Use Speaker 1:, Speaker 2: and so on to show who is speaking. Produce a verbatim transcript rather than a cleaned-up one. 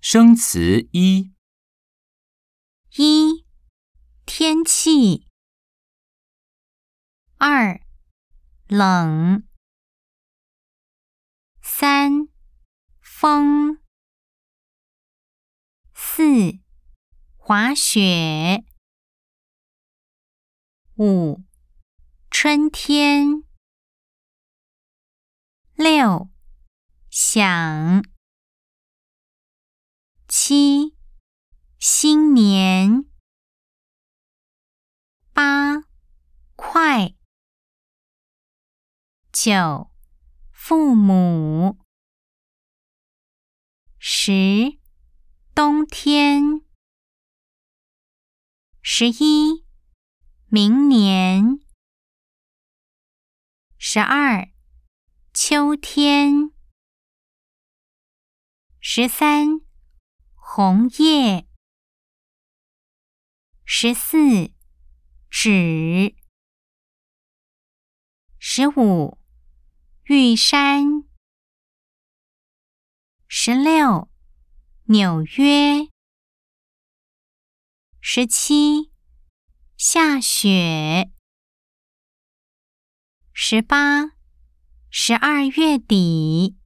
Speaker 1: 生词一：
Speaker 2: 一、天气；二、冷；三、风；四、滑雪；五、春天；六、想；七、新年；八、快；九、父母；十、冬天；十一、明年；十二、秋天；十三、红叶；十四、纸；十五、玉山；十六、纽约；十七、下雪；十八、十二月底。